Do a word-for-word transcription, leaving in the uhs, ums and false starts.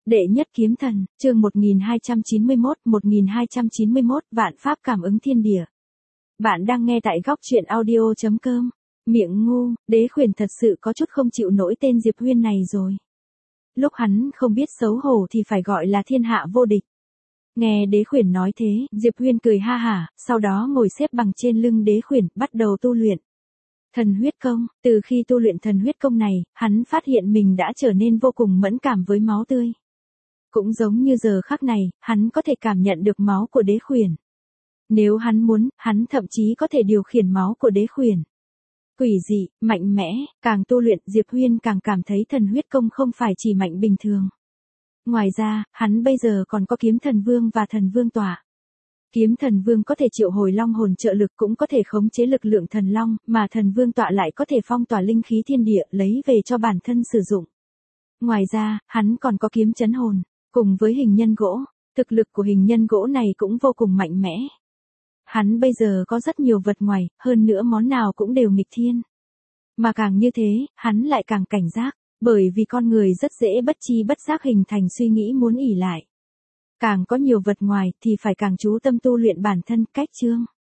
Đệ nhất kiếm thần, chương một nghìn hai trăm chín mươi mốt, một nghìn hai trăm chín mươi mốt, vạn pháp cảm ứng thiên địa. Bạn đang nghe tại góc truyện audio chấm com. Miệng ngu, Đế Khuyển thật sự có chút không chịu nổi tên Diệp Huyên này rồi. Lúc hắn không biết xấu hổ thì phải gọi là thiên hạ vô địch. Nghe Đế Khuyển nói thế, Diệp Huyên cười ha hả, sau đó ngồi xếp bằng trên lưng Đế Khuyển, bắt đầu tu luyện. Thần huyết công, từ khi tu luyện thần huyết công này, hắn phát hiện mình đã trở nên vô cùng mẫn cảm với máu tươi. Cũng giống như giờ khắc này, hắn có thể cảm nhận được máu của Đế Khuyển. Nếu hắn muốn, hắn thậm chí có thể điều khiển máu của Đế Khuyển. Quỷ dị, mạnh mẽ, càng tu luyện Diệp Huyên càng cảm thấy thần huyết công không phải chỉ mạnh bình thường. Ngoài ra, hắn bây giờ còn có kiếm thần vương và thần vương tỏa. Kiếm thần vương có thể triệu hồi long hồn trợ lực, cũng có thể khống chế lực lượng thần long, mà thần vương tọa lại có thể phong tỏa linh khí thiên địa lấy về cho bản thân sử dụng. Ngoài ra, hắn còn có kiếm chấn hồn, cùng với hình nhân gỗ, thực lực của hình nhân gỗ này cũng vô cùng mạnh mẽ. Hắn bây giờ có rất nhiều vật ngoài, hơn nữa món nào cũng đều nghịch thiên. Mà càng như thế, hắn lại càng cảnh giác, bởi vì con người rất dễ bất chi bất giác hình thành suy nghĩ muốn ỷ lại. Càng có nhiều vật ngoài thì phải càng chú tâm tu luyện bản thân. Cách chương